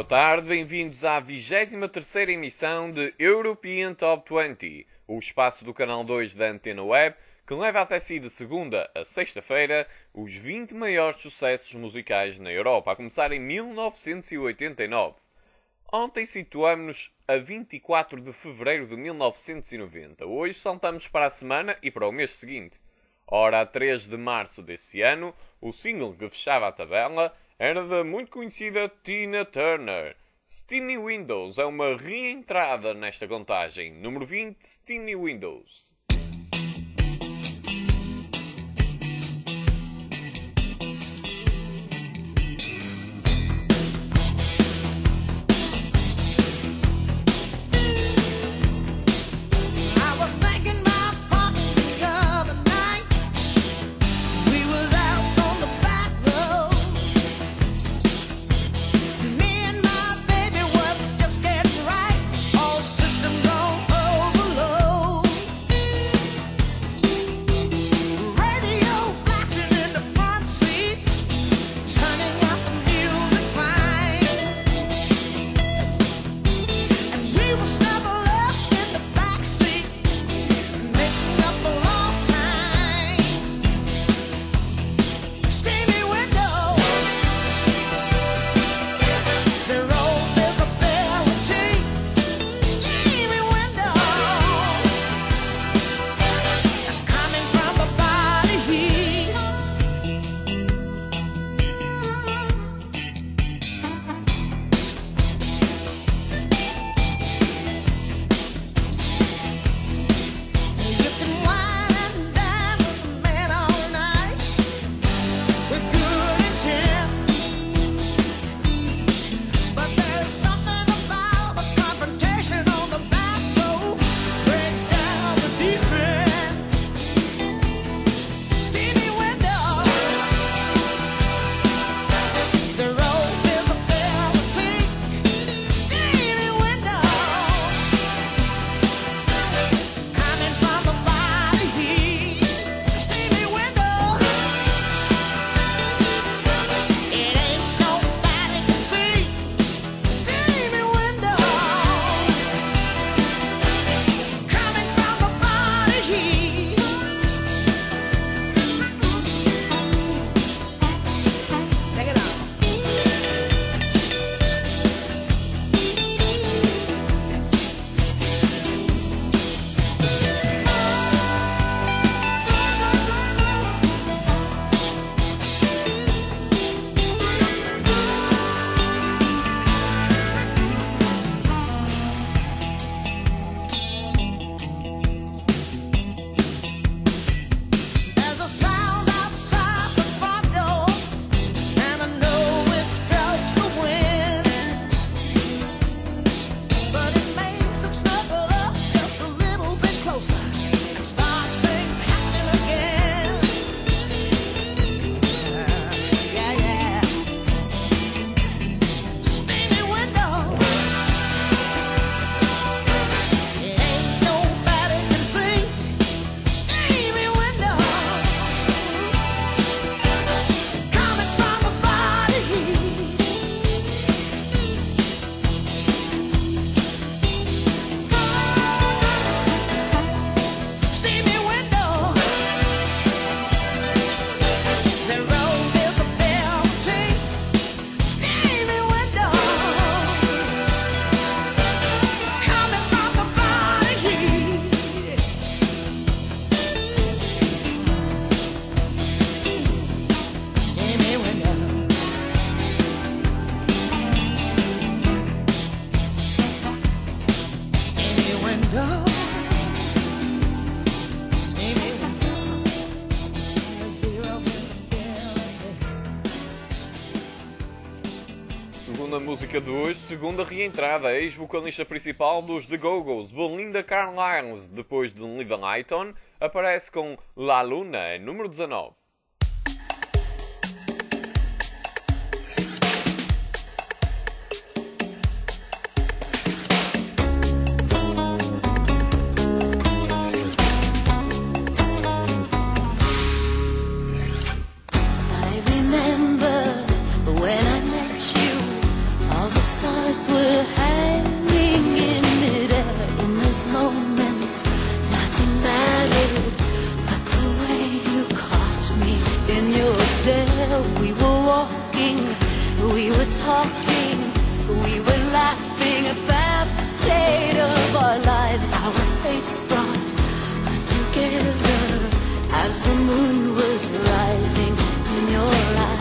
tarde, bem-vindos à 23ª emissão de European Top 20, o espaço do canal 2 da Antena Web, que leva até si de segunda a sexta-feira os 20 maiores sucessos musicais na Europa, a começar em 1989. Ontem situámos-nos a 24 de fevereiro de 1990. Hoje saltamos para a semana e para o mês seguinte. Ora, a 3 de março desse ano, o single que fechava a tabela era da muito conhecida Tina Turner. Steamy Windows é uma reentrada nesta contagem. Número 20, Steamy Windows. Segunda música de hoje, segunda reentrada, ex-vocalista principal dos The Go-Go's, Belinda Carlisle, depois de Liv Layton, aparece com La Luna, número 19. I remember when I met you, all the stars those moments, nothing mattered but the way you caught me in your stare. We were walking, we were talking, we were laughing about the state of our lives. Our fates brought us together as the moon was rising in your eyes.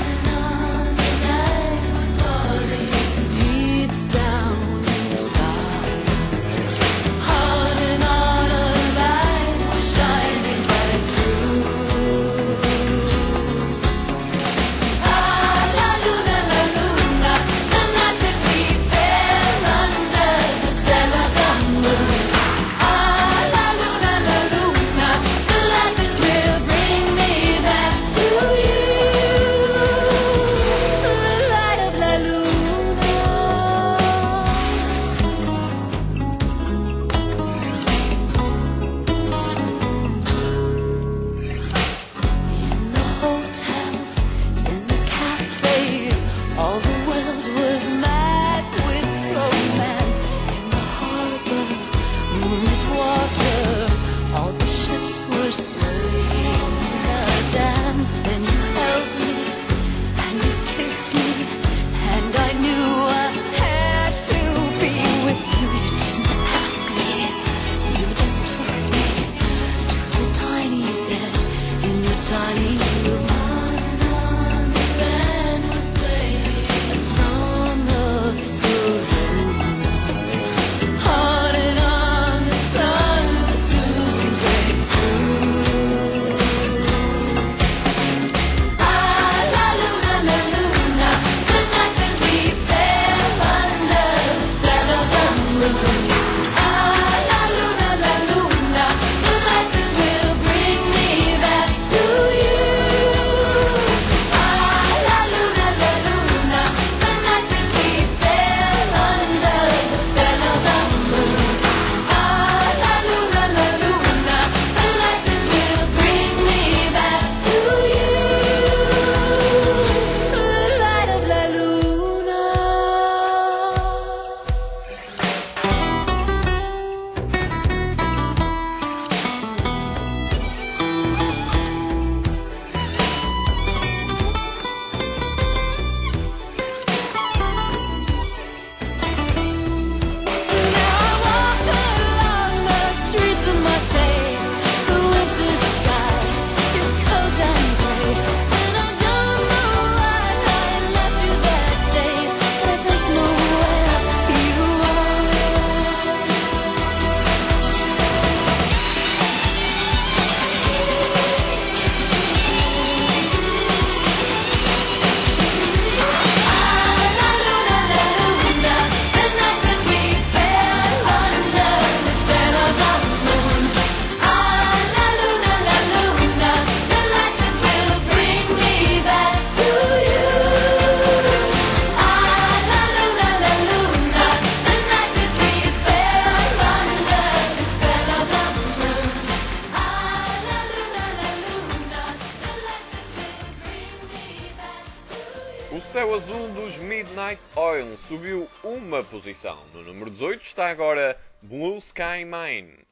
O Céu Azul dos Midnight Oil subiu uma posição. No número 18 está agora Blue Sky Mine.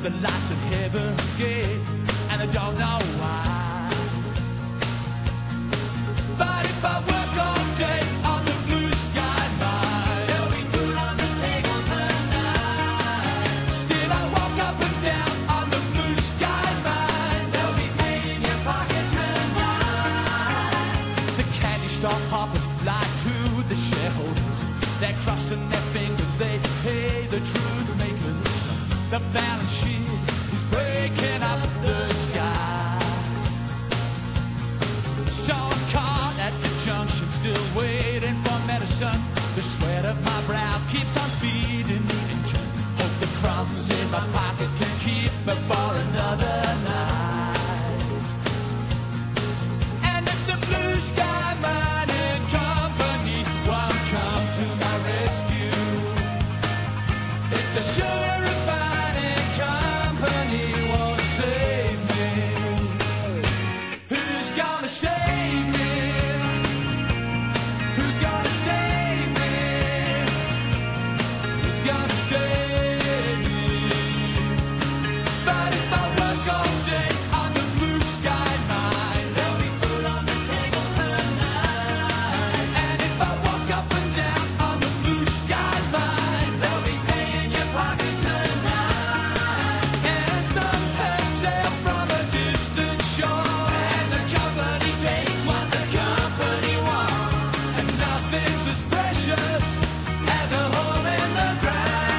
the lights of heaven's gate, and I don't know why. But if I work all day on the blue sky mine, there'll be food on the table tonight. Still I walk up and down on the blue sky mine, there'll be hay in your pocket tonight. The candy store hoppers fly to the shareholders. They're crossing their fingers, they pay the truth makers. The balance sheet is breaking up the sky. So I'm caught at the junction, still waiting for medicine. The sweat of my brow keeps on feeding the engine. Hope the crumbs in my pocket can keep me for another night. And if the blue sky mining company won't come to my rescue, if the sugar refining company won't save me, who's gonna save me? Who's gonna save me? Who's gonna save me? But if I work all day on the blue sky mine, there'll be food on the table tonight. And if I walk up and down on the blue sky mine, there'll be hay in your pocket tonight. And some have sailed from a distant shore, and the company takes what the company wants. And nothing's as precious as a hole in the ground.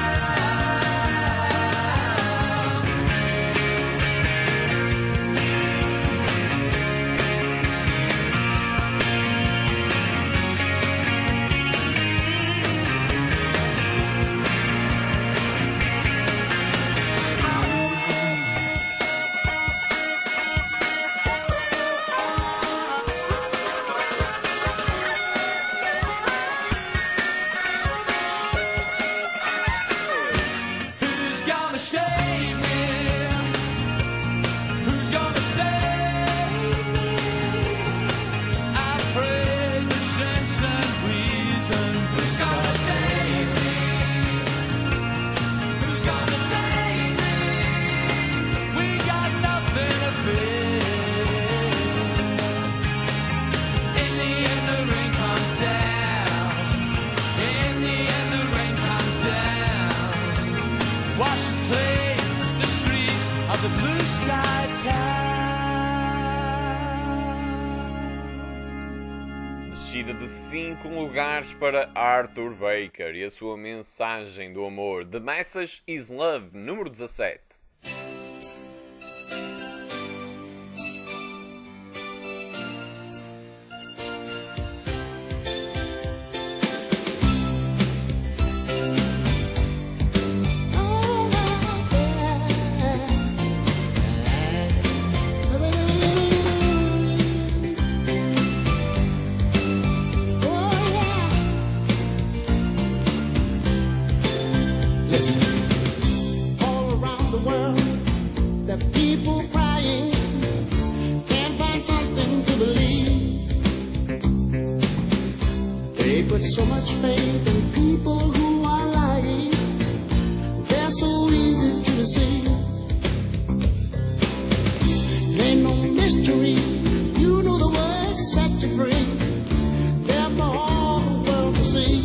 Who's gonna save me? Who's gonna save me? I pray the sense and reason. Who's gonna save me? Who's gonna save me? We got nothing to fear. In the end the rain comes down. In the end the rain comes down. Washes clean the streets of the blue sky town. Descida de 5 lugares para Arthur Baker e a sua mensagem do amor. The Message is Love, número 17. Listen. All around the world, there are people crying, can't find something to believe. They put so much faith in people who are lying. They're so easy to deceive. Ain't no mystery, you know the word set you free. There for all the world to see.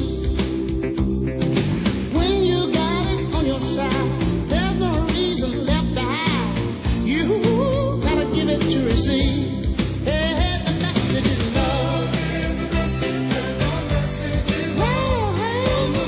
When you got it on your side, there's no reason left to hide. You gotta give it to receive. Hey, the message is love. Oh, hey.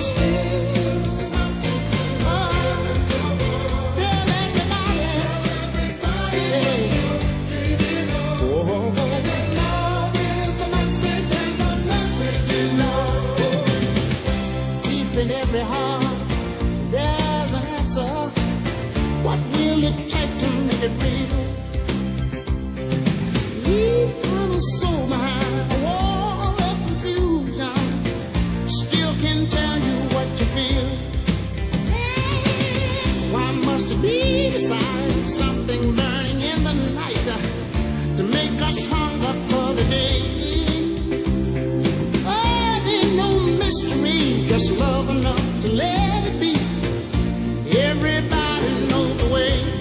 Tell everybody. Hey. Oh, love is the message, and the message is love. Deep in every heart, there's an answer. What will it take to make it real? Leave from a soul behind a wall of confusion. Still can tell you what you feel. Why must it be the sign of something burning in the night to make us hunger for the day? Oh, it ain't no mystery, just love enough to let it be. Everybody knows the way.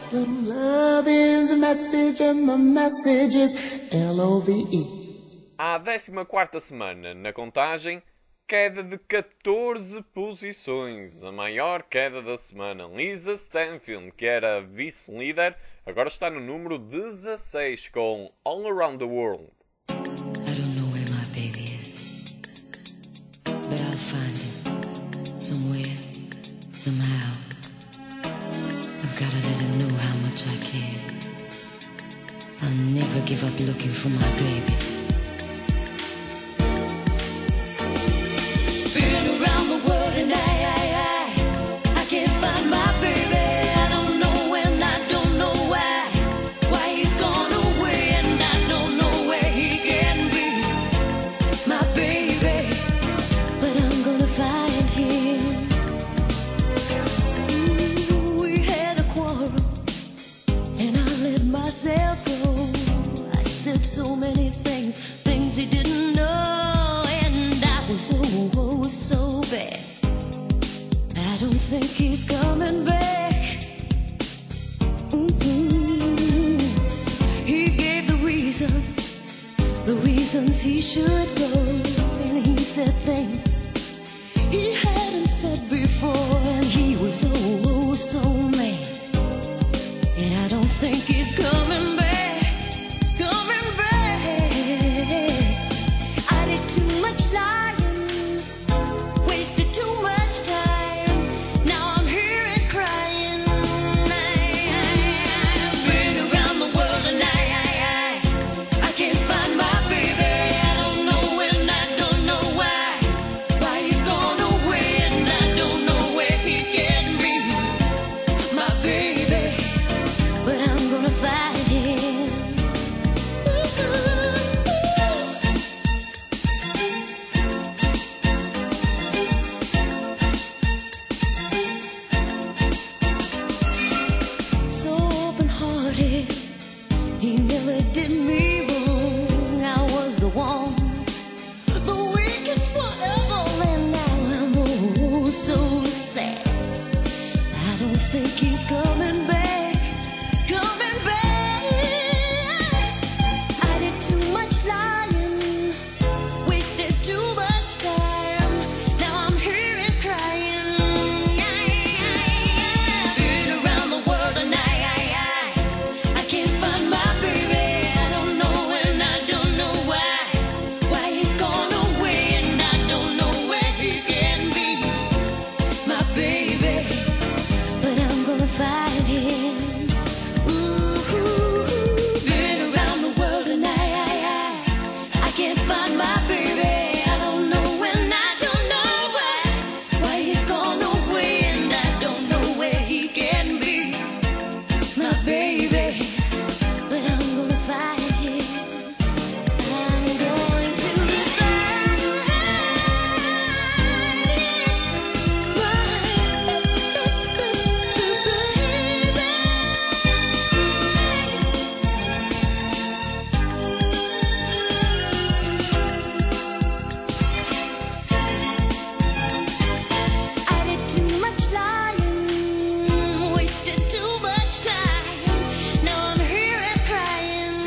Love is the message and the message is Love. À 14ª semana na contagem, queda de 14 posições. A maior queda da semana. Lisa Stanfield, que era vice-líder, agora está no número 16 com All Around the World. I don't know where my baby is, but I'll find him somewhere, somehow. I've gotta let him know how much I care. I'll never give up looking for my baby. Been around the world and I can't find my baby. I don't know when, I don't know why he's gone away, and I don't know where he can be, my baby. But I'm gonna find him. Ooh, we had a quarrel, and I let myself go. I said so many things he didn't know, and I was oh so bad. I don't think he's coming back. He gave the reasons he should go, and he said things he hadn't said before, and he was oh so mad. And I don't think he's coming back, coming back. I did too much lying, wasted too much time. Now I'm here and crying. I've been around the world and I can't find my baby. I don't know when, I don't know why he's gone away, and I don't know where he can be, my baby. But I'm gonna find him. So open-hearted, he never did me wrong. I was the one, the weakest one of all, and now I'm oh so sad. I don't think he's coming back, coming back. I did too much lying, wasted too much time. Now I'm here and crying. Been around the world and I can't find my baby. I don't know when, I don't know why he's gone away, and I don't know where he can be, my baby. But I'm gonna find him. Ooh, been around the world and I can't find my baby. I don't know when, I don't know why he's gone away, and I don't know where he can be, my baby. But I'm gonna find him. I'm going to find I did too much lying, wasted too much time. Now I'm here and crying.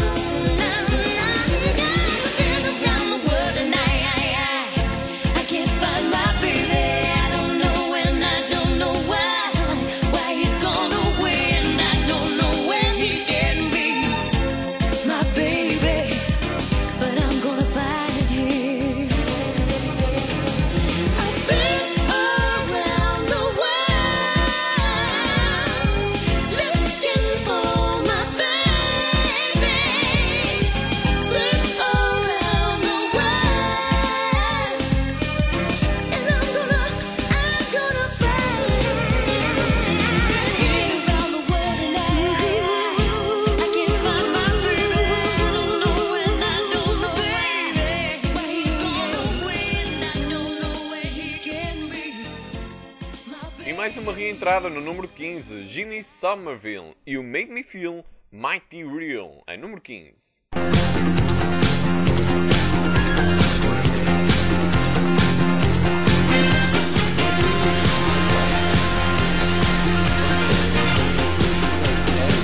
Been around the world and I can't find my baby. I don't know when, I don't know why he's gone away, and I don't know where he can be, my baby. But I'm gonna find him. I've been around the world looking for my baby. Been around the world, and I'm gonna find him. Been around the world and I can't find my baby. I don't know when, I don't know why he's gone away, and I don't know where he can be, my baby. E mais uma reentrada no número 15, Jimmy Somerville e o Make Me Feel Mighty Real, em número 15. Let's go.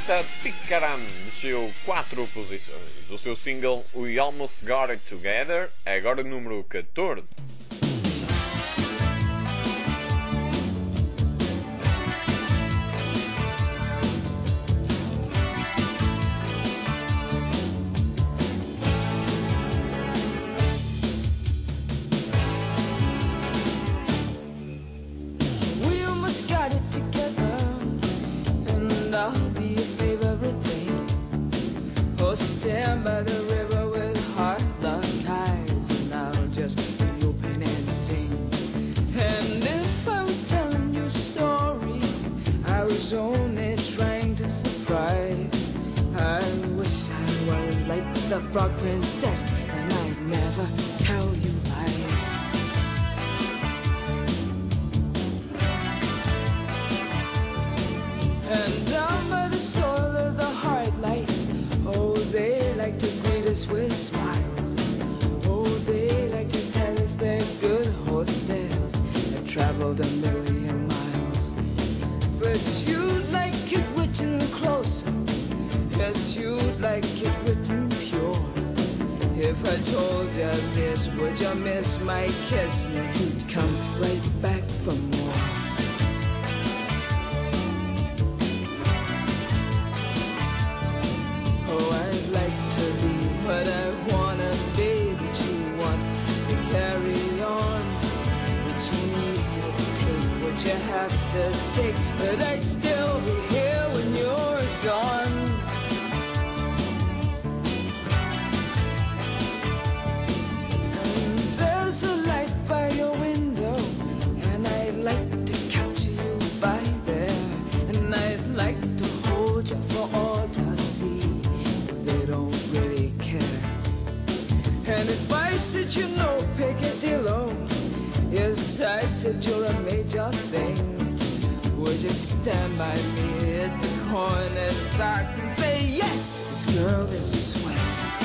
artista Tikaram desceu 4 posições. O seu single We Almost Got It Together é agora o número 14. We almost got it together, and I'll be your favorite thing. Or stand by the river with heart-locked eyes, and I'll just be open and sing. And if I was telling you stories, I was only trying to surprise. I wish I was like the frog princess, and I'd never tell you lies. And down by the soil of the hard light, oh, they like to greet us with smiles. Oh, they like to tell us they're good hostess have traveled a million miles. But you'd like it written closer, yes, you'd like it written pure. If I told you this, would you miss my kiss? No, you'd come right back for more. Oh, I'd like to be what I wanna be, but you want to carry on. But you need to take what you have to take, but I'd still be here when you're gone. And there's a light by your window, and I'd like to capture you by there, and I'd like to hold you for all to see. They don't really care. And if I said you know Picadillo, yes, I said you're a major thing, would you stand by me at the corner dark and say, yes, this girl is a swing.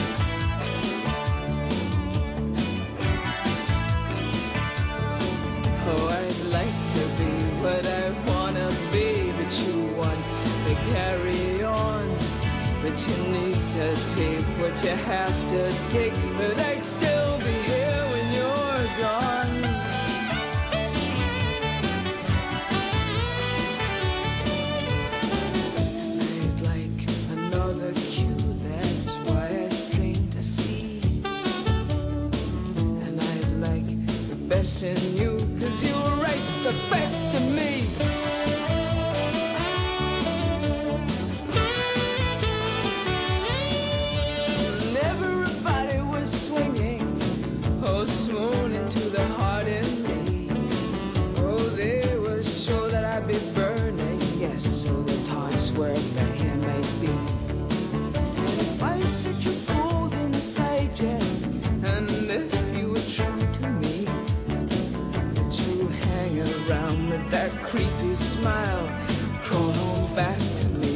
Oh, I'd like to be what I wanna be, but you want to carry on. But you need to take what you have to take, but I'd still be here when you're gone. I'd like another cue, that's why I strain to see. And I'd like the best in you, 'cause you write the best in me. And everybody was swinging, oh, swooning to the heart in me. Oh, they were sure that I'd be burning, yes, so the thoughts were that here might be. And if I said you're cold inside, yes, and if you were true to me, that you hang around with that creepy smile, crawl on back to me.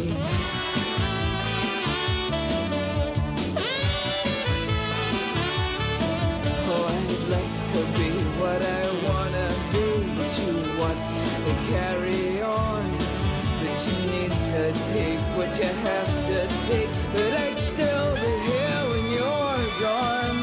Oh, I'd like to be what I wanna be, but you want to carry on. But you need to take what you have to take, but I'd still be here when you're gone.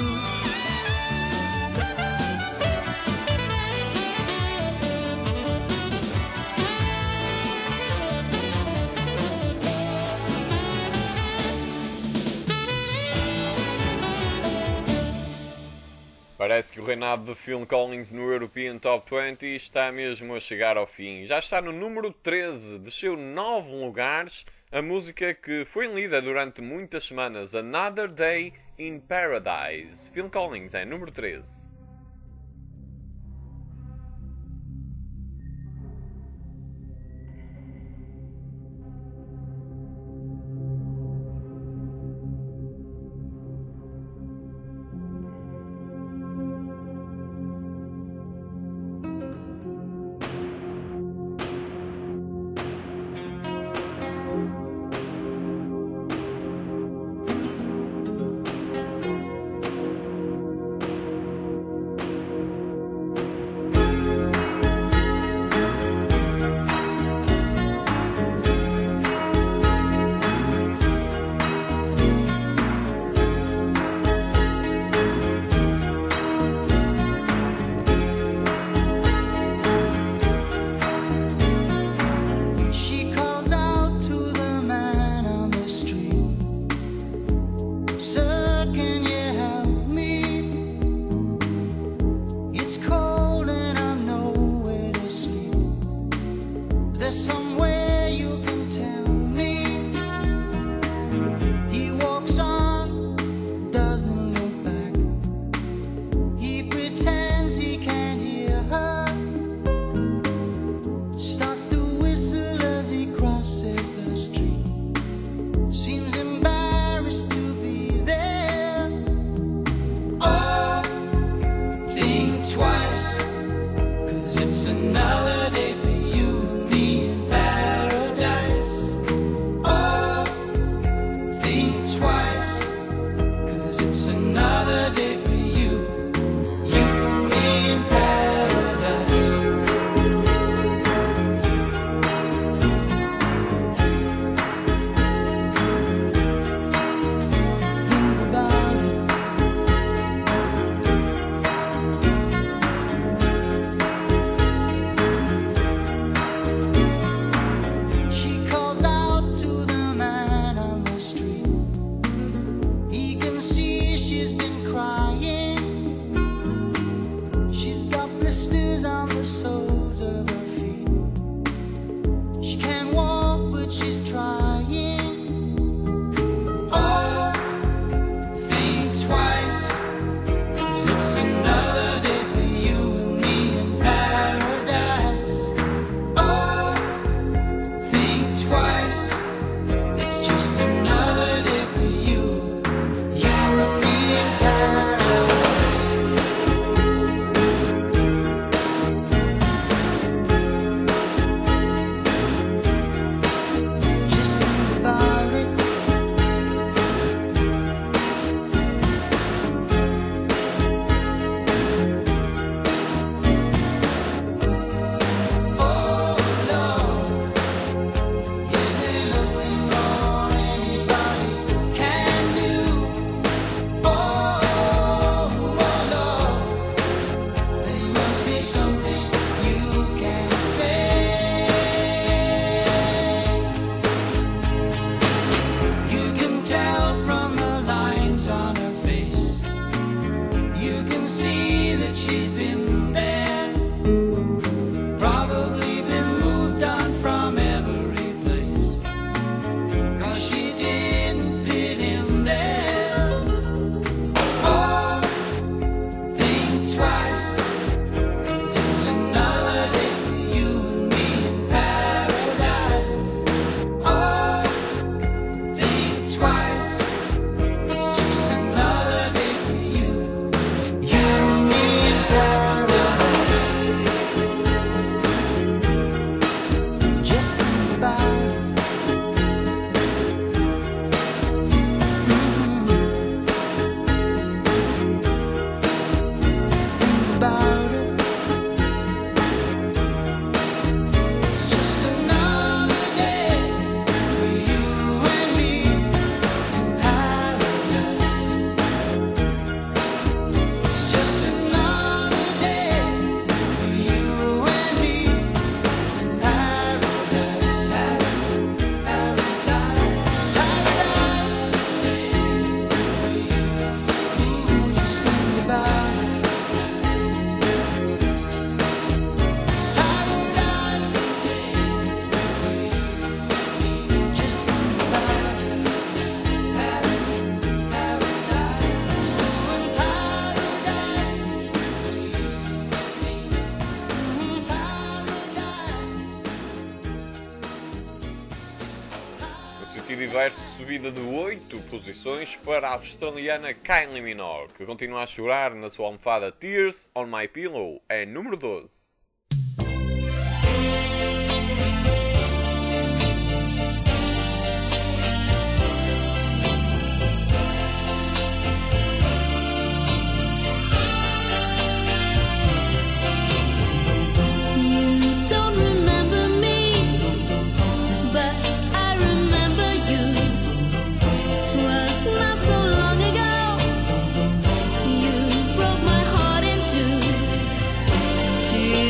Parece que o reinado de Phil Collins no European Top 20 está mesmo a chegar ao fim. Já está no número 13, desceu 9 lugares. A música que foi lida durante muitas semanas, Another Day in Paradise. Phil Collins é número 13. seems embarrassed to be there. Oh, think twice, 'cause it's another day for you and me in paradise. Oh, think twice, 'cause it's another day for you and me in paradise. Think about it. She calls out to the man on the street. He can see she's been crying. She's got blisters on the soles of her feet. She can't walk, but she's trying. Oh, think twice, 'cause it's another day for you and me in paradise. Oh, think twice, it's just another day for you and me in paradise. Just think about it. Oh Lord, is there nothing more anybody can do? Oh Lord, there must be something you can say. You can tell from the lines on her face. You can see that she's been there. Probably been moved on from every place, 'cause she didn't fit in there. Oh, think twice, 'cause it's another day for you and me in paradise. Oh, think twice, it's just another day for you and me in paradise. Just think about it. Think about it. It's just another day for you and me in paradise. It's just another day for you and me in paradise. Paradise. Ooh, just think about it. Paradise. Just think about it. No sentido inverso, subida de 8 posições para a australiana Kylie Minogue, que continua a chorar na sua almofada Tears on My Pillow, é número 12. You don't remember me, but I remember you. 'Twas not so long ago. You broke my heart in two.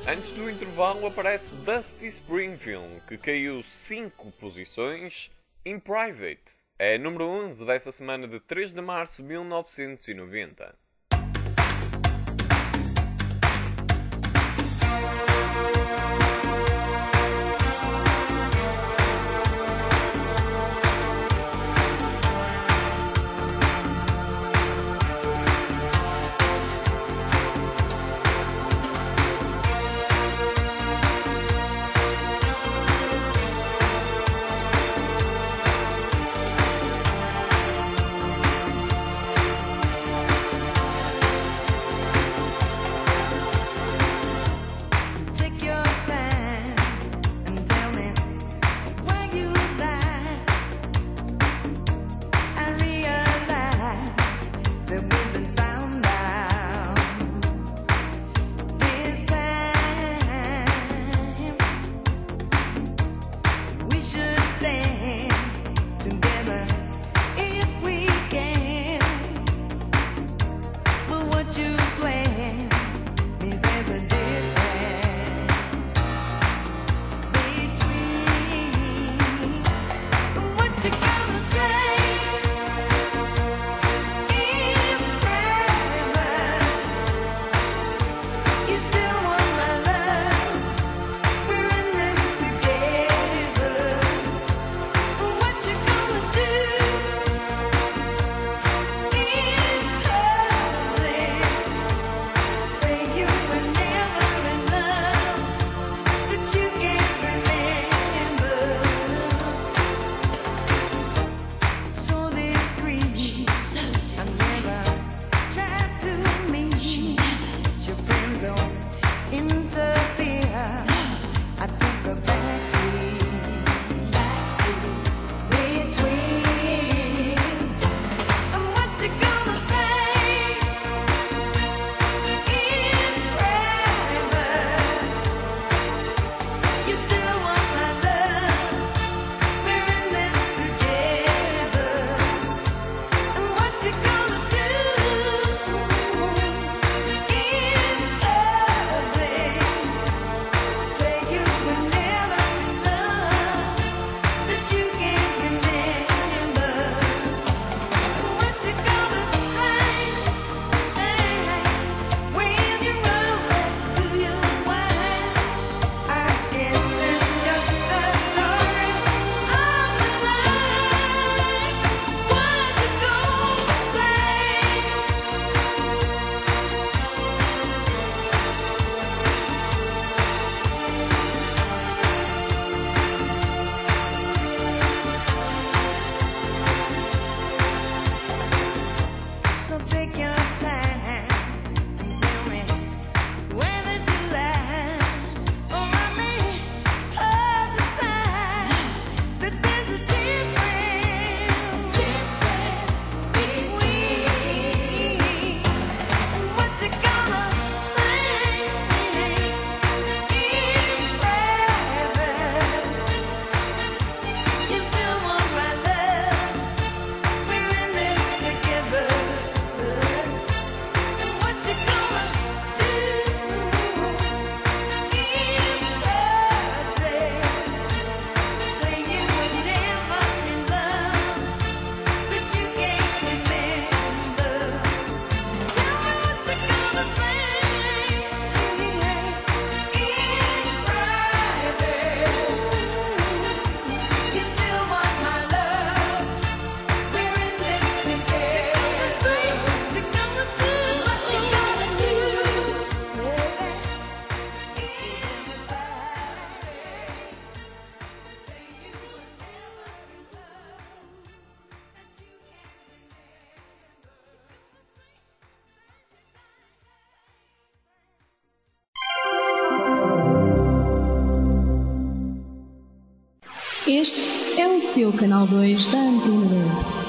Antes do intervalo aparece Dusty Springfield, que caiu 5 posições, In Private. É número 11 dessa semana de 3 de março de 1990. Take your time and tell me where you lie. I realize that we've been found out. This time we should stand together if we can. But what you plan means there's a difference between what you gonna say in private. You still want my love. We're in this together. What you gonna do in public? Say you were never in love, that you can't remember. So discreet, I never tried to meet. Your friends don't interfere. I took a backseat between. And what you gonna say in private? You still want my love. We're in this together. And what you gonna do in public? Say you were never in love, that you can't remember. What you gonna say when you run back to your wife? I guess it's just the story of life. What you gonna say? So take your time and tell me where did you lie? Or I may publicize that there's a difference between what you gonna say in private. You still want my love. We're in this together. And what you gonna do in public? Say you were never in love, that you can't remember. Tell me what you gonna say in private. You still want my love. We're in this together. What you gonna do? What you gonna do, baby? In private. Say you were never in love, that you can't Este é o seu canal 2 da Antena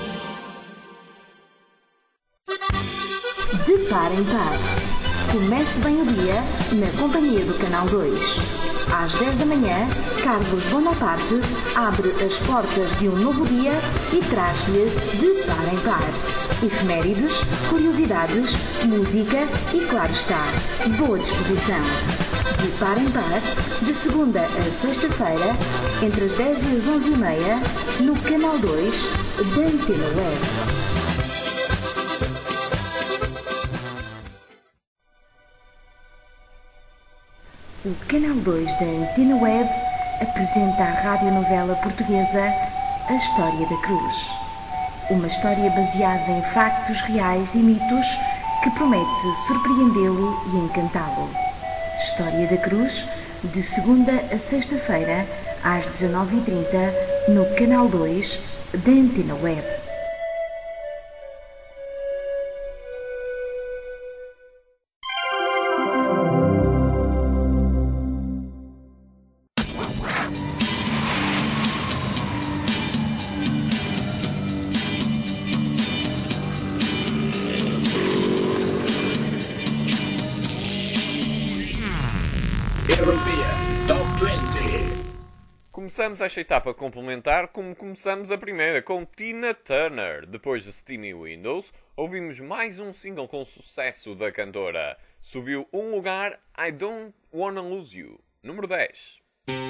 2. De par em par. Comece bem o dia na companhia do Canal 2. Às 10 da manhã, Carlos Bonaparte abre as portas de um novo dia e traz-lhe De par em par. Efemérides, curiosidades, música e, claro está, boa disposição. de par em par, de segunda a sexta-feira, entre as 10 e as 11h30, no Canal 2 da Antena Web. O Canal 2 da Antena Web apresenta à radionovela portuguesa A História da Cruz. Uma história baseada em factos reais e mitos que promete surpreendê-lo e encantá-lo. História da Cruz, de segunda a sexta-feira, às 19h30, no Canal 2 da Antena Web. European Top 20. Começamos esta etapa complementar como começamos a primeira, com Tina Turner. Depois de Steamy Windows, ouvimos mais um single com sucesso da cantora. Subiu um lugar, I Don't Wanna Lose You, número 10.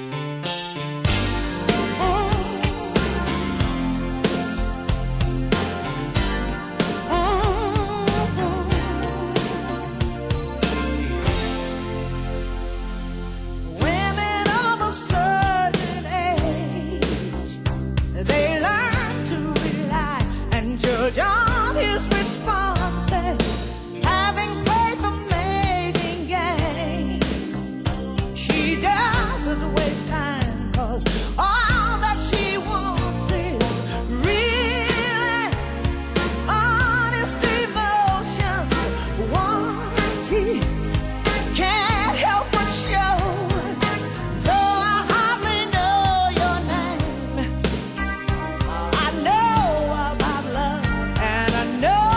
Women of a certain age, they learn to rely and judge on his responses, having faith of making gain. She doesn't waste time, 'cause all that she wants is really honest emotions. What he can't help but show. Though I hardly know your name, I know about love, and I know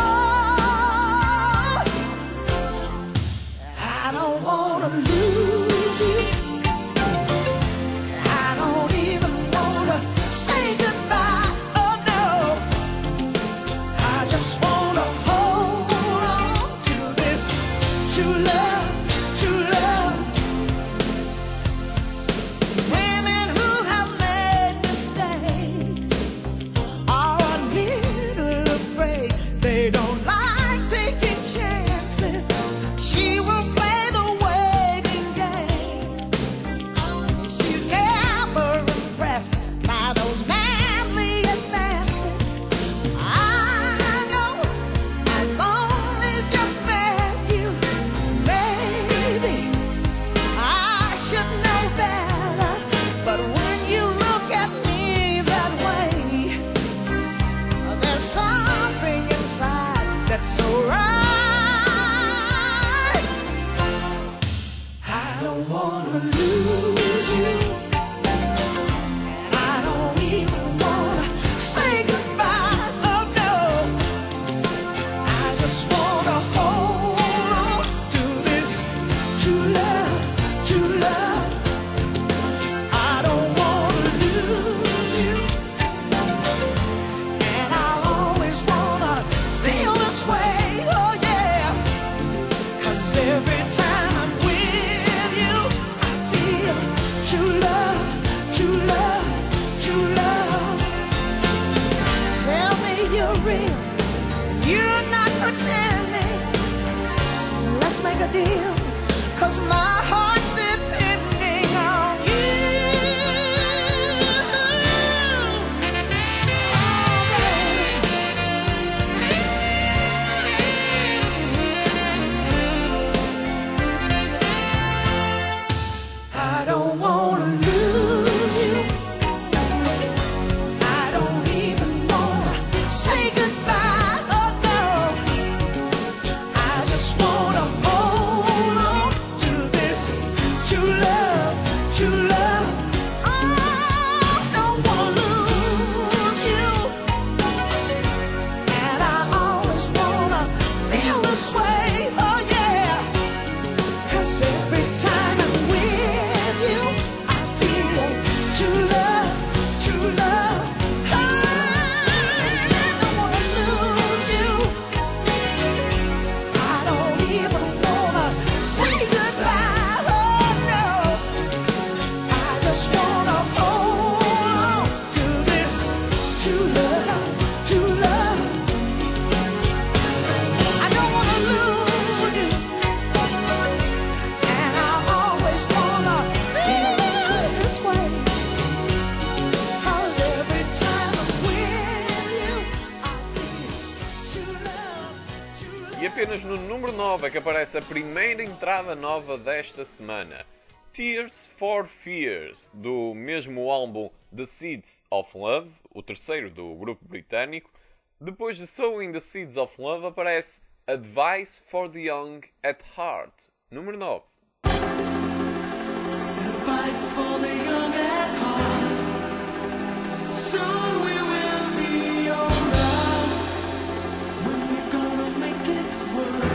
I don't wanna lose you. I don't even wanna say goodbye. Oh no, I just wanna hold on to this true love, true love. Women who have made mistakes are a little afraid. They don't like taking chances. She will play the waiting game. She's never impressed by those manly advances. I know I've only just met you. Maybe I should know better, but when you look at me that way, there's something inside that's so right. I don't wanna lose you. I don't even wanna say goodbye. Oh no, I just wanna hold on to this true love, true love. I don't wanna lose you, and I always wanna feel this way. Oh yeah, 'cause every time I'm with you, I feel true love, true love, true love. Tell me you're real, you're not pretending. Let's make a deal, 'cause my heart's depending on you. I don't wanna lose you. I don't even wanna say goodbye. Oh no, I just wanna hold on to this apenas no número 9 é que aparece a primeira entrada nova desta semana. Tears for Fears, do mesmo álbum The Seeds of Love, o terceiro do grupo britânico. Depois de Sowing the Seeds of Love aparece Advice for the Young at Heart, número 9. Advice for the young at heart. Soon we will be alright. When we're gonna make it work.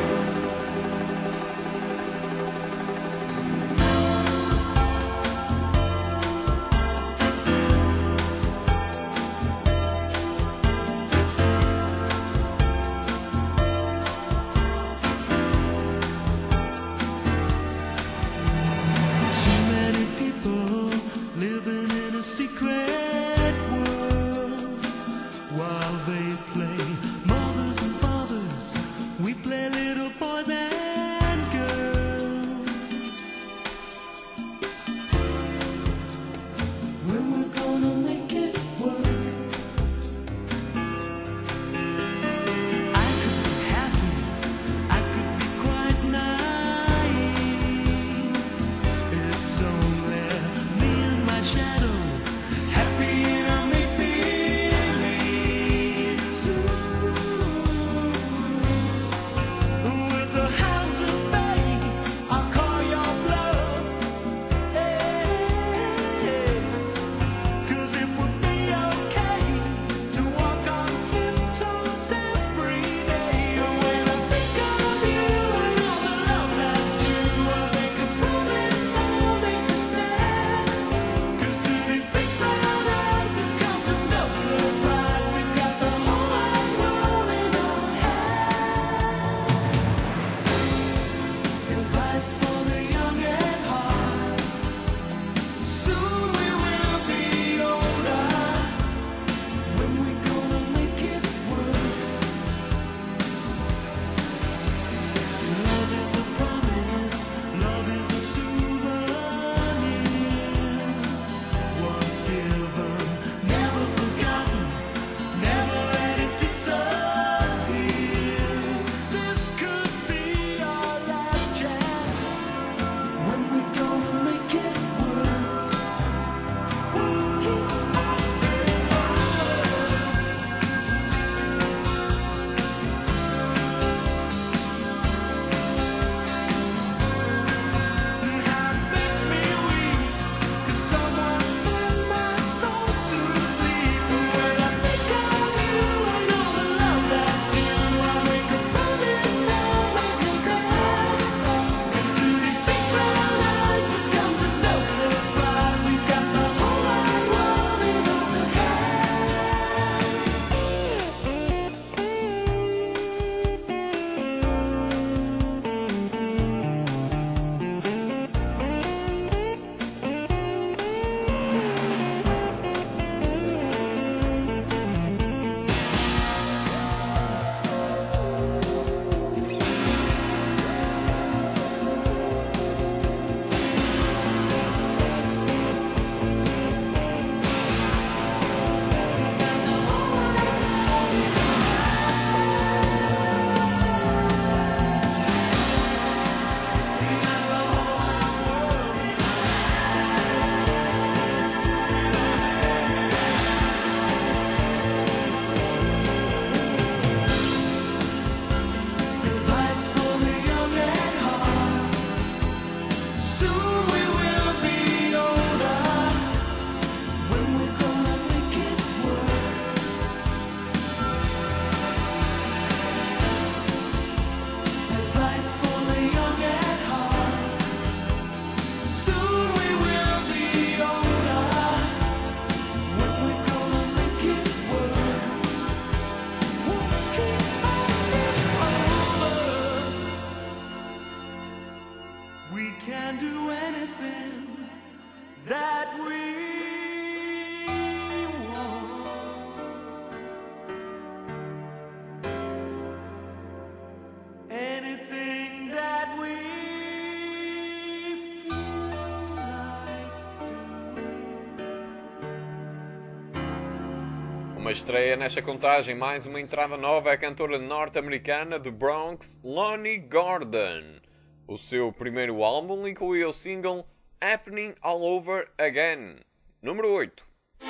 Uma estreia nesta contagem, mais uma entrada nova, é a cantora norte-americana do Bronx, Lonnie Gordon. O seu primeiro álbum incluiu o single Happening All Over Again, número 8. You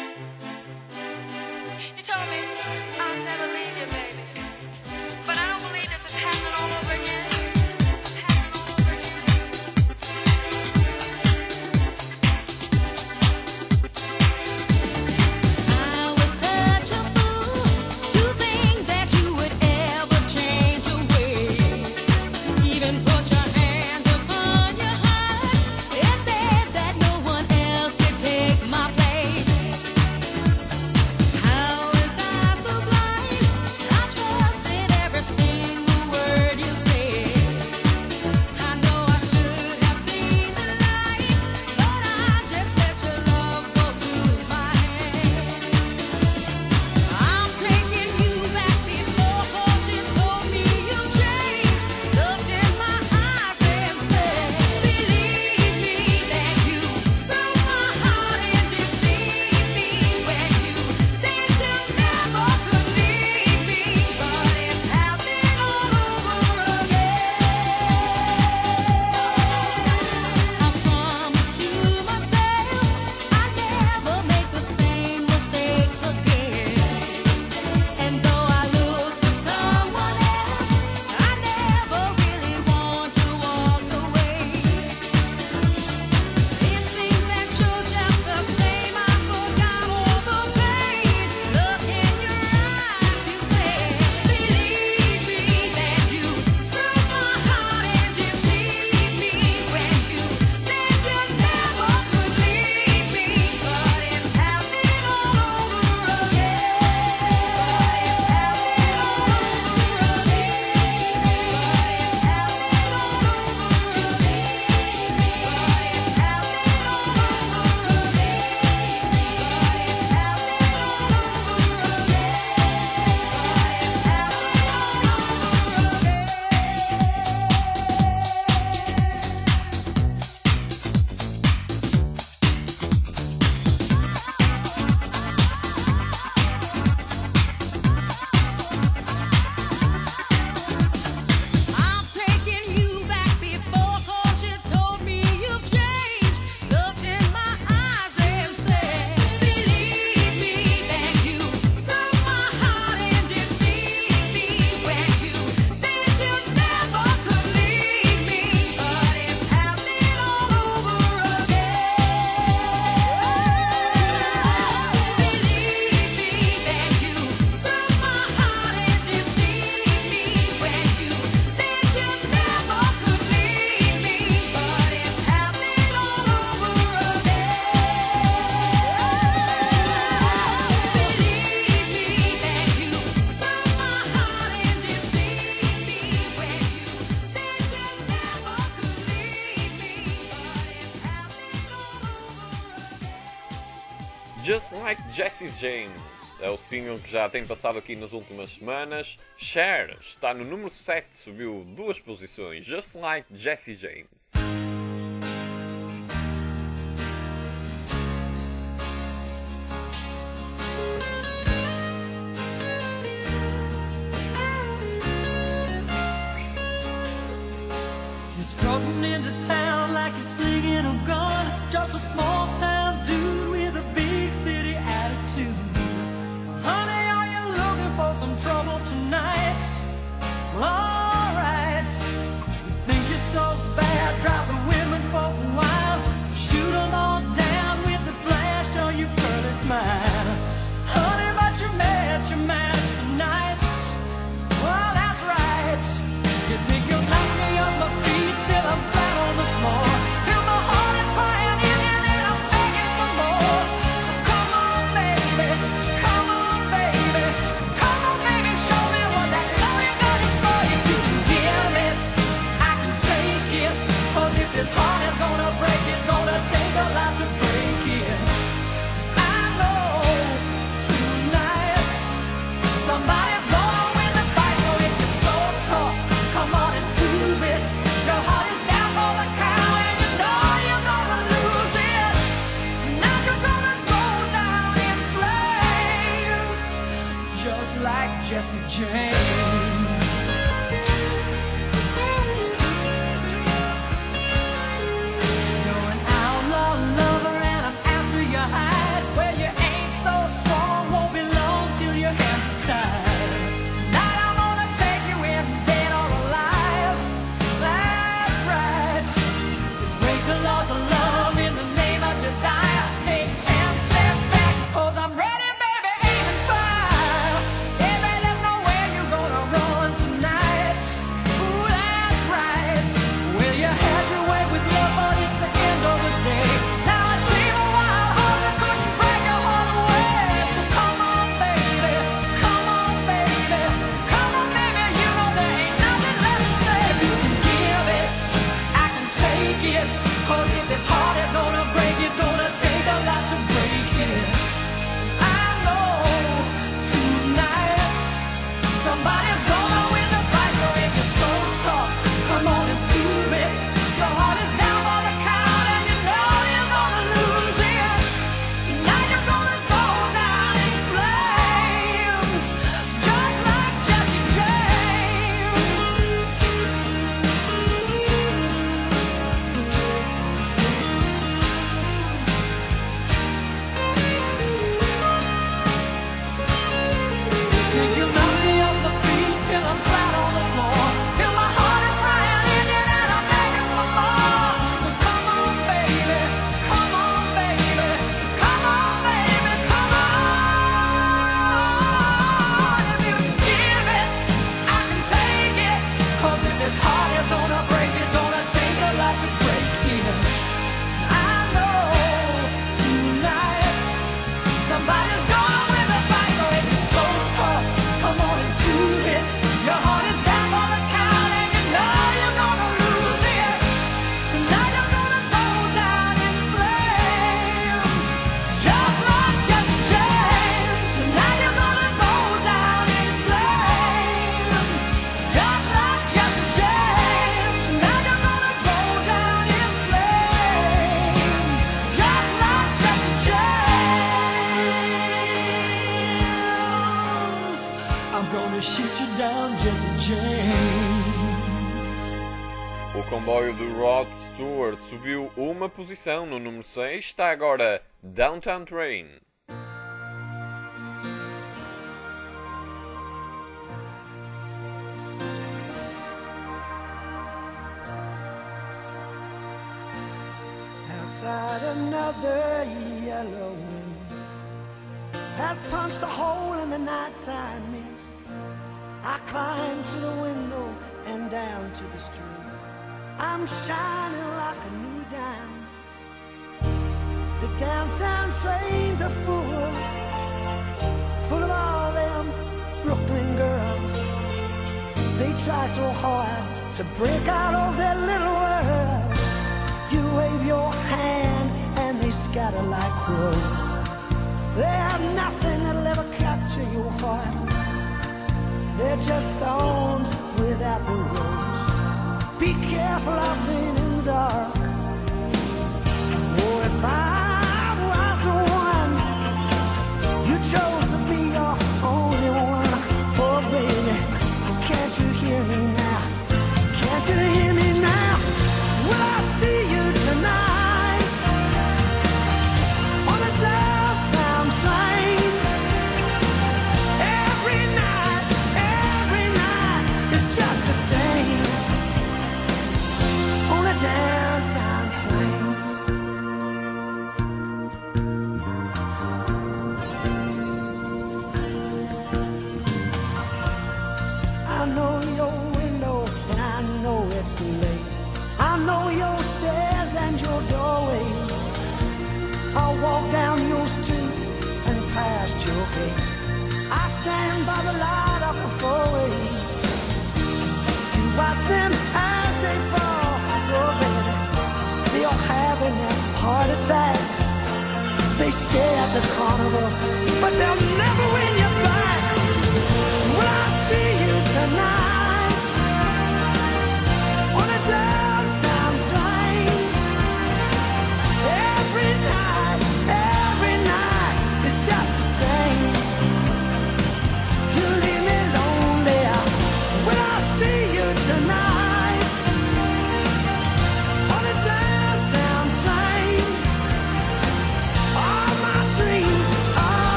told me I'd never leave you, baby. But I don't believe this is happening all over again. I was such a fool to think that you would ever change your ways. Even put your hand upon your heart and said that no one else could take my place. How was I so blind? I trusted every single word you said. I know I should have seen the light, but I just let your love go through my hands. I'm taking you back before, 'cause you told me you changed. Looked in my eyes and said, believe me that you broke my heart and deceived me when you said you never could leave me. But it's happening all over again. I promised to myself I'd never make the same mistakes again. And though I look for someone else, I never really want to walk away. It seems that you're just the same. I forgot all the pain. Look in your eyes, you said, believe me that you broke my heart and deceived me when you said you never could leave me. But it's happening all over again. But it's happening all over again. But it's happening all over again. But it's happening all over I'm taking you back before, 'cause you told me you've changed. Looked in my eyes and said, believe me that you broke my heart and deceived me when you said you never could leave me. But it's happening all over again. Believe me that you broke my heart and deceived me when you said you never could leave me. But it's happening all over again. Believe me that you broke my heart and deceived me when you said you never could leave me. But it's happening all over again. Just Like Jesse James é o single que já tem passado aqui nas últimas semanas. Cher está no número 7, subiu 2 posições. Just Like Jesse James. You're strutting into town like you're slinging a gun. Just a small town dude with a big city attitude. Honey, are you looking for some trouble tonight? Well, alright. You think you're so bad, drive the women for a while. Shoot 'em all down with the flash on your pearly smile. Honey, but you're mad tonight. Well, that's right. You think you'll knock me on my feet till I'm flat on the floor, till my heart is crying in and then I'm begging Jesse James. You're an outlaw lover and I'm after your hide. Where you ain't so strong, won't be long till your hands are tied. Tonight I'm gonna take you in, dead or alive. That's right. You break the laws of love in the name of desire. Take 10 steps back, 'cause I'm ready, baby, aim and fire. Baby, there's nowhere you're gonna run tonight. Ooh, that's right. Well, you had your way with love, but it's the end of the day. Now a team of wild horses couldn't drag your heart away. So come on, baby, come on, baby, come on, baby. You know there ain't nothing left to say. You can give it, I can take it. 'Cause if this heart is gonna break, it's gonna take a lot to break it. I know tonight somebody's gonna win the fight. So if you're so tough, come on and prove it. Your heart is down for the count and you know you're gonna lose it. Tonight you're gonna go down in flames, just like Jesse James. Can you knock me off the feet till I'm flat on the floor? Till my heart is crying in it and I'm begging for more. So come on, baby, come on, baby, come on, baby, come on. If you give it, I can take it. 'Cause if this heart is gonna break, it's gonna take a lot to break it. I know tonight somebody's gonna win the fight. So if you're so tough, come on and prove it. Your heart is down for the count and you know you're gonna lose it. Tonight you're gonna go down in flames, just like Jesse James. Tonight you're gonna go down in flames, just like Jesse James. Tonight you're gonna go down in flames, just like Jesse James. I'm gonna shoot you down, Jesse James. O comboio de Rod Stewart subiu uma posição no número 6, está agora Downtown Train. Outside another yellow wind has punched a hole in the nighttime mist. I climb through the window and down to the street. I'm shining like a new dime. The downtown trains are full of all them Brooklyn girls. They try so hard to break out of their little world. You wave your hand and they scatter like crows. They have nothing that'll ever capture your heart. They're just thorns without the rose. Be careful out there in the dark. Oh, if I was the one you chose to be your only one. Oh, baby, can't you hear me now? Can't you hear me now? Will I see you tonight on a downtown train? Every night is just the same on a downtown train. I know your window and I know it's late. I know your stairs and your doorway. I'll walk down your street and past your gate. I stand by the light of the four-way. You watch them as they fall. Oh, baby, they all having their heart attacks. They stare at the carnival, but they'll never win you back. Will I see you tonight on a downtown train? Every night is just the same. You leave me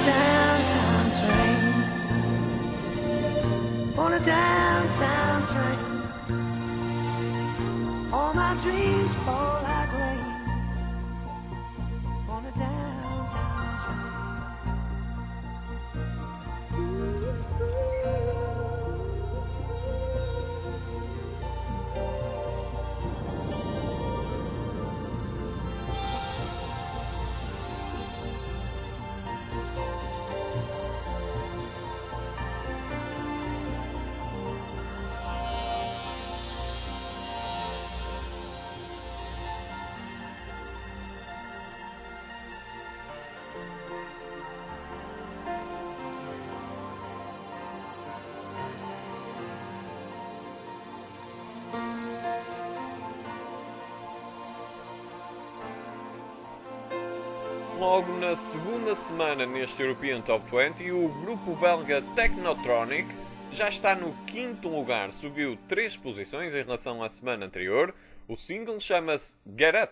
downtown train. On a downtown train. All my dreams fall like rain. On a downtown train. Logo na segunda semana neste European Top 20, o grupo belga Technotronic já está no quinto lugar, subiu 3 posições em relação à semana anterior. O single chama-se Get Up.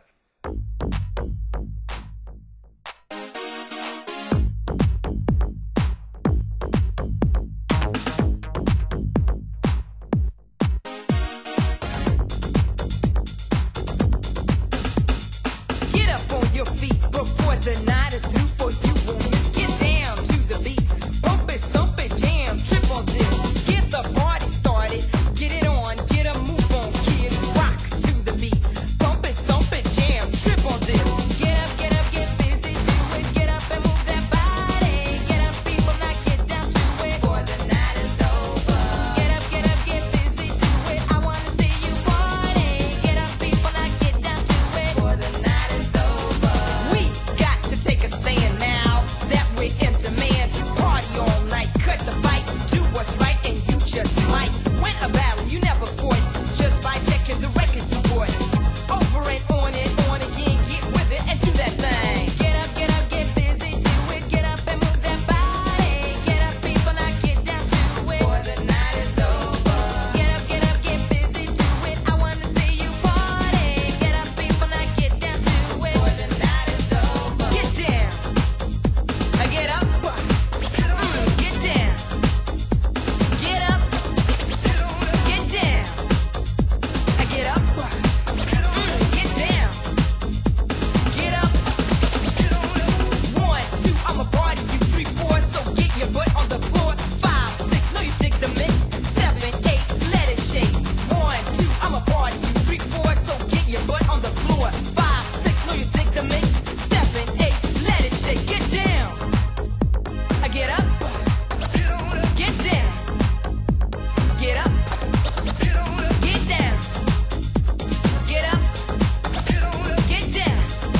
Get up on your feet before the night is through, for you will miss. Get down to the beat, bump it, stomp it, jam, trip on this. Get the party started, get it on, get a move on, kids. Rock to the beat, bump it, stomp it, jam, trip on this. Get up, get busy, do it. Get up and move that body. Get up, people, now get down to it before the night is over. Get up, get busy, do it. I wanna see you party. Get up, people, now get down to it before the night is over. We got to take a stand now that we're in demand. Party all night, cut the fight, do what's right, and you just might win a battle you never fought just by checking the record you bought. Over and on again, get with it and do that thing. Get up, get busy, do it. Get up and move that body. Get up, people, now get down to it before the night is over. Get up, get busy, do it. I wanna see you party. Get up, people, now get down to it before the night is over. Get down, get up, get down, get up, get down, get up, get down, get up. 1, 2, I'm a party, you 3, 4, so get your butt on the floor. 5, 6, know you dig the mix. 7, 8, let it shake. 1, 2, I'm a party, you 3, 4, so get your butt on the floor. 5, 6, know you dig the mix. 7, 8, let it shake. Get down, get up, get down, get up, get down, get up, get down,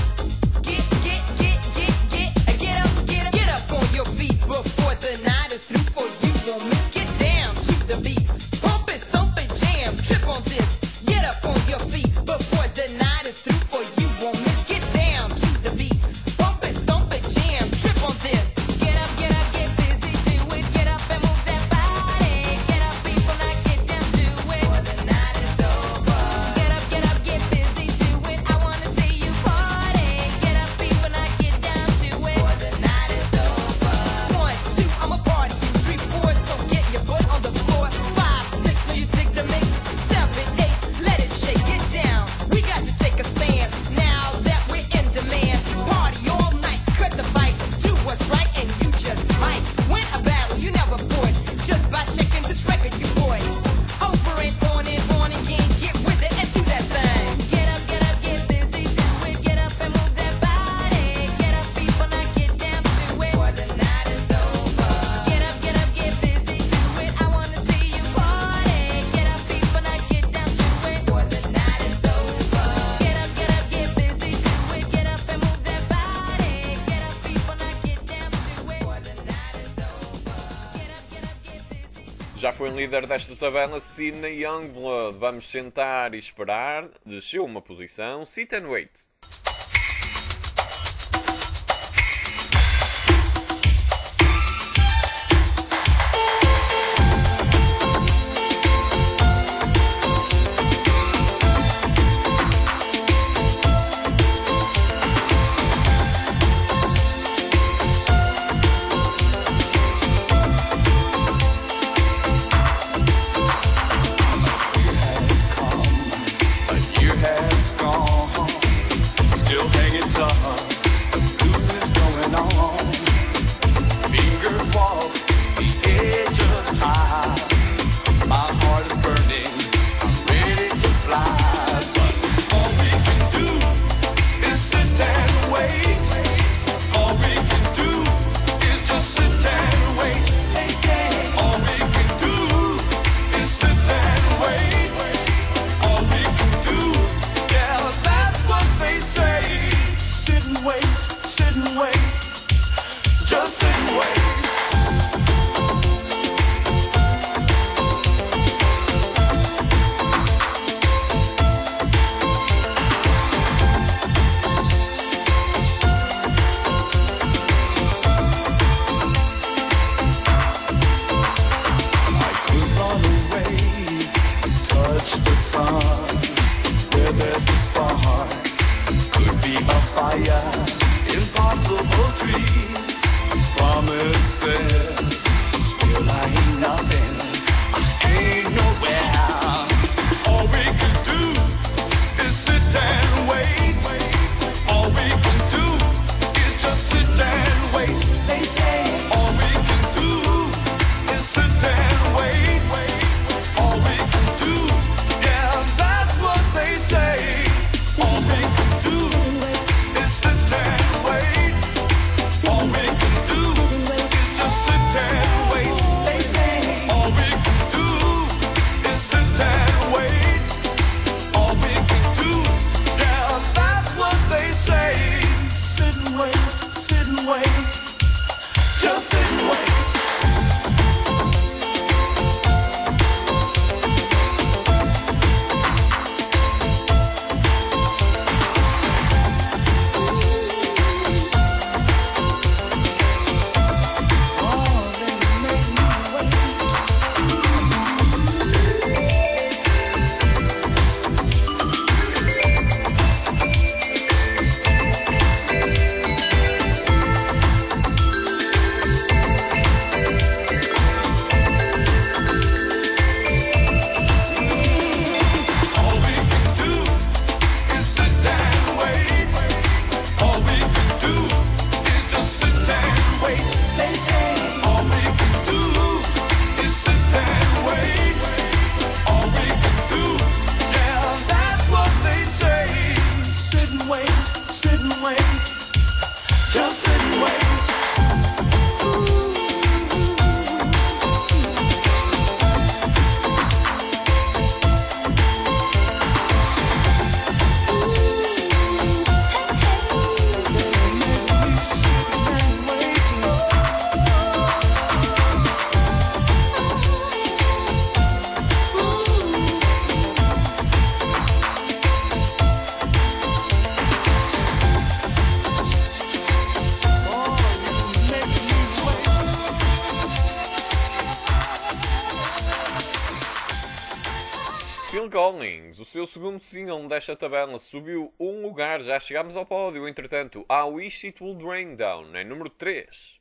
get up on your feet before the night is through, for you won't miss. Get down to the beat, pump it, stomp it, jam, trip on this. Get up on your feet before the night is through, for you won't miss. Get down to the beat, pump it, stomp it, jam, trip on this. Get up, get busy, do it. Get up and move that body. Get up, people, now get down to it before the night is over. Get up, get busy, do it. I wanna see you party. Get up, people, now get down to it before the night is over. 1, 2, I'm a party, you 3, 4, so get your butt on the floor. 5, 6, know you dig the mix. 7, 8, let it shake. Get down, we got to take a stand now that we're in demand. Party all night, cut the fight, do what's right, and you just might win a battle you never fought just by checking this record you bought. Over and on again, get with it and do that thing. Get up, get busy, do it. Get up and move that body. Get up, people, now get down to it before the night is over. Get up, get busy, do it. I wanna see you party. Get up, people, now get down to it before the night is over. Get up, get busy, do it. Get up and move that body. Get up, people, now get down to it before the night is over. Get up, get busy. Já foi líder desta tabela Sydney Youngblood. Vamos sentar e esperar. Desceu uma posição. Sit and wait. places. Still I ain't nothing, I ain't nowhere. All we can do is sit and wait. All we can do is just sit and wait. They say all we can do is sit and wait. All we can do, yeah, that's what they say. All we can do is sit and wait. All we can do is just sit and wait. They say all we can do is sit and wait. All we can do, yeah, that's what they say. Sit and wait, sit and wait, just sit and wait. All we can do is sit and wait. All we can do is just sit and wait. They say all we can do is sit and wait. All we can do, yeah, that's what they say. Sit and wait, sit and wait, just sit and wait. Phil Collins, o seu segundo single desta tabela, subiu um lugar, já chegámos ao pódio, entretanto, I Wish It Would Rain Down, em número 3.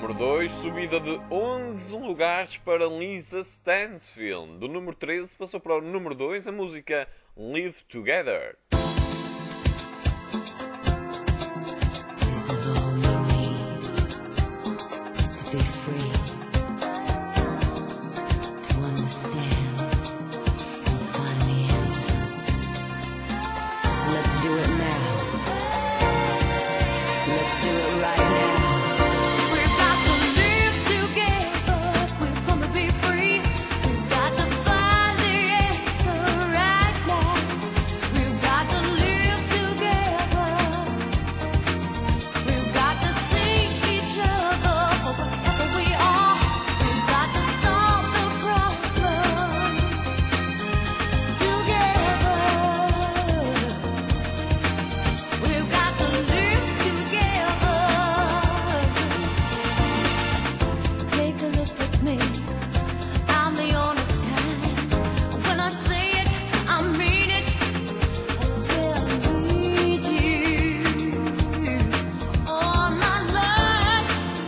número 2, subida de 11 lugares para Lisa Stansfield. Do número 13 passou para o número 2 a música Live Together. This is all you need to be free, to understand and find the answer. So let's do it now. Let's do it right now. We've got to live together if we're gonna be free. We've got to find the answer right now. We've got to live together. We've got to see each other for whatever we are. We've got to solve the problem together. We've got to live together. Take a look at me. I'm the honest kind. When I say it, I mean it. I swear I need you all my life.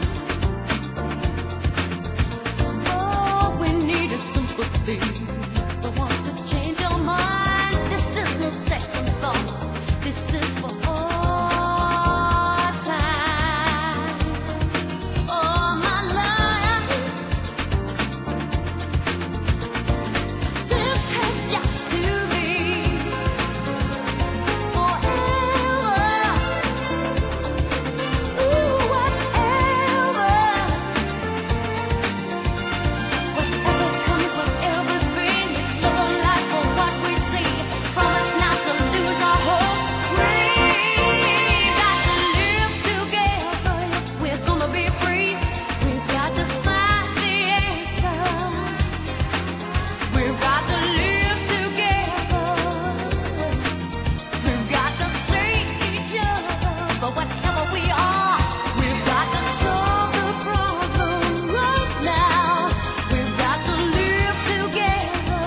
Oh, we need a sympathy. We want to change our minds. This is no second thought. This is for all time. All my life. This has got to be forever. Ooh, whatever comes, whatever's been, it's love or life for what we see. Promise not to lose our hope. We've got to live together if we're gonna be free. We've got to find the answer. We've got to live together. We've got to see each other for whatever we are. We've got to solve the problem right now. We've got to live together.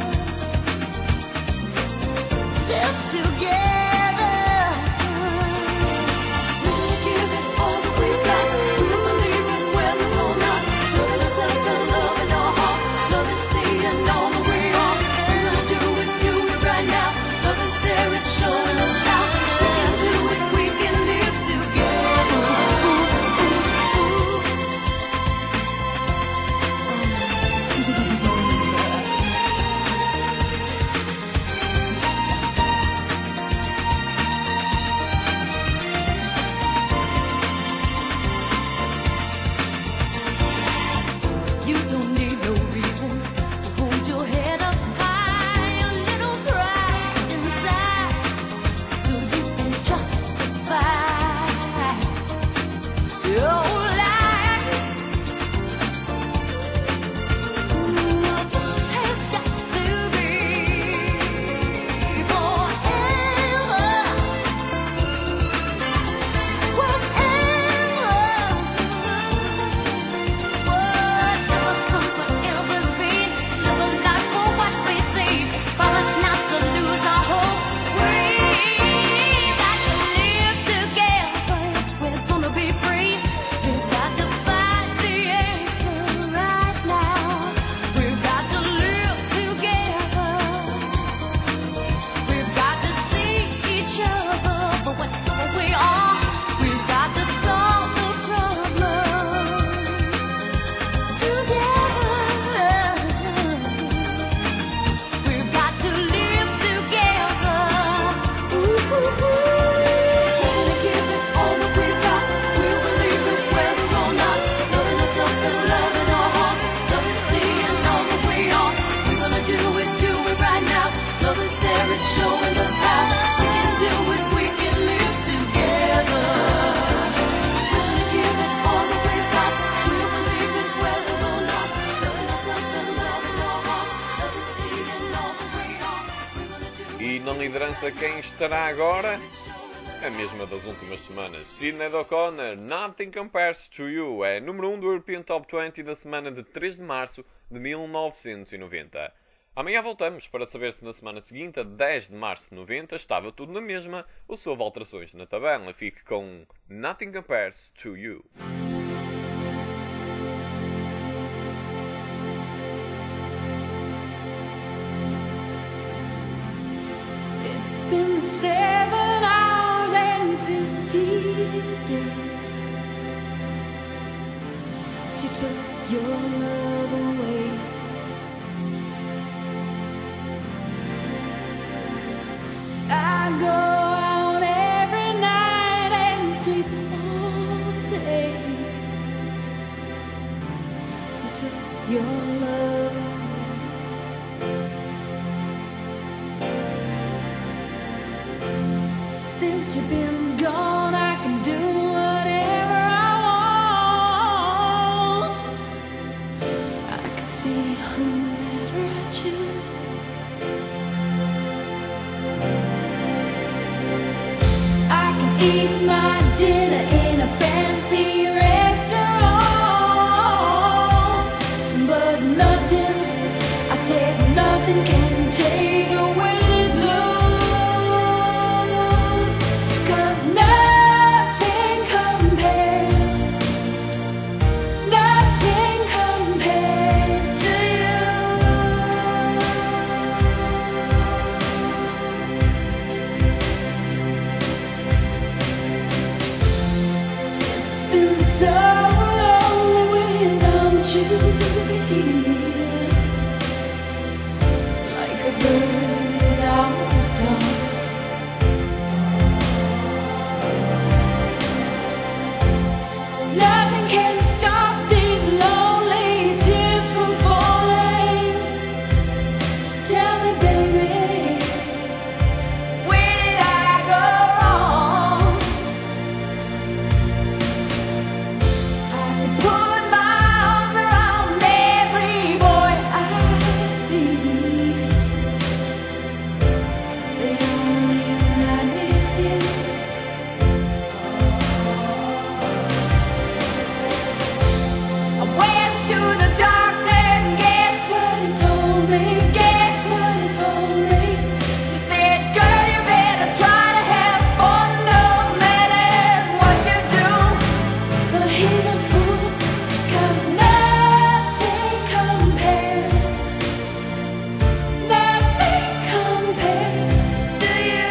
Live together. We'll give it all that we've got. We'll believe it whether or not. Loving ourselves and loving our hearts. Love is seeing all that we are. We're gonna do it right now. Love is there, it's showing us how. We can do it, we can live together. You don't need no reason to hold your head up high, a little pride inside, so you can justify your life. This has got to be forever. Whatever comes, whatever's been, love is life for what we see. Promise not to lose our hope. We've got to live together if we're gonna be free. We've got to find the answer right now. We've got to live together. We've got to see each other for whatever we are. We've got to solve the problem together. We've got to live together. Ooh, we're gonna give it all that we've got. We'll believe it whether or not. Loving ourselves and loving our hearts. Love is seeing all that we are. We're gonna do it right now. Love is there, it's showing us how. We can do it, we can live together. We're gonna give it all that we've got. We'll believe it whether or not. Loving ourselves and loving our hearts. Love is seeing all that we are. We're gonna do E na liderança quem estará agora? A mesma das últimas semanas. Sinead O'Connor, Nothing Compares to You, é número 1 do European Top 20 da semana de 3 de março de 1990. Amanhã voltamos para saber se na semana seguinte, a 10 de março de 90, estava tudo na mesma ou se houve alterações na tabela. Fique com Nothing Compares to You. been 7 hours and 15 days since you took your love away. I go out every night and sleep all day since you took your love away. Since you've been gone, I can do whatever I want. I can see whomever I choose. I can eat my dinner in a fancy restaurant, but nothing, I said nothing can take away this blues, 'cause nothing compares to you. It's been so lonely without you here, like a bird without a song. Nothing can stop these lonely tears from falling. Tell me, baby, where did I go wrong? I could put my arms around every boy I see. They only remind me of you. I went to the doctor and guess what he told me? Guess what he told me? He said, girl, you better try to have fun no matter what you do. But he's a fool, 'cause nothing compares to you.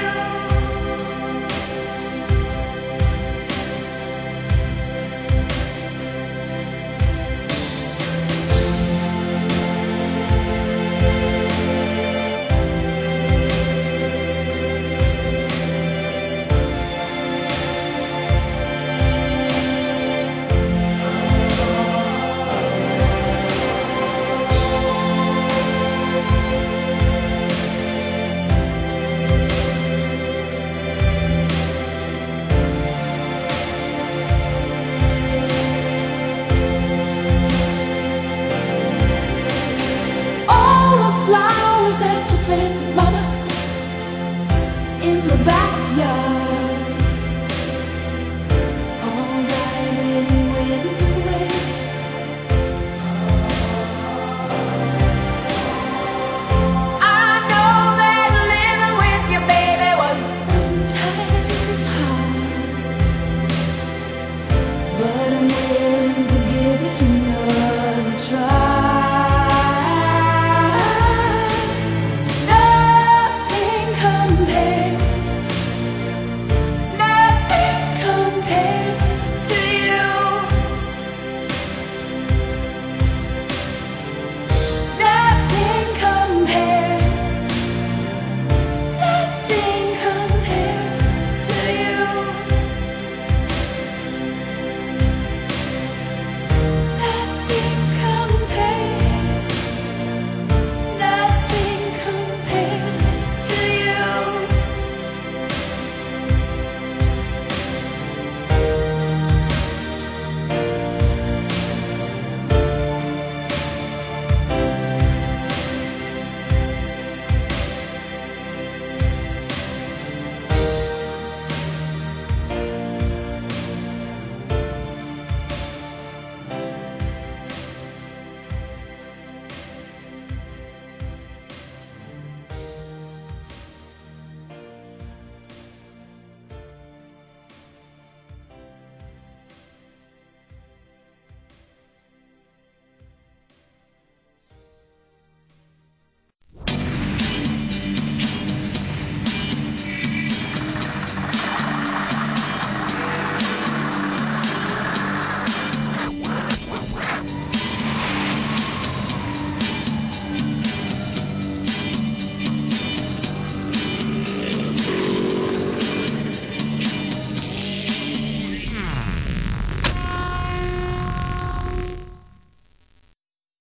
All the flowers that you planted, mama, in the backyard.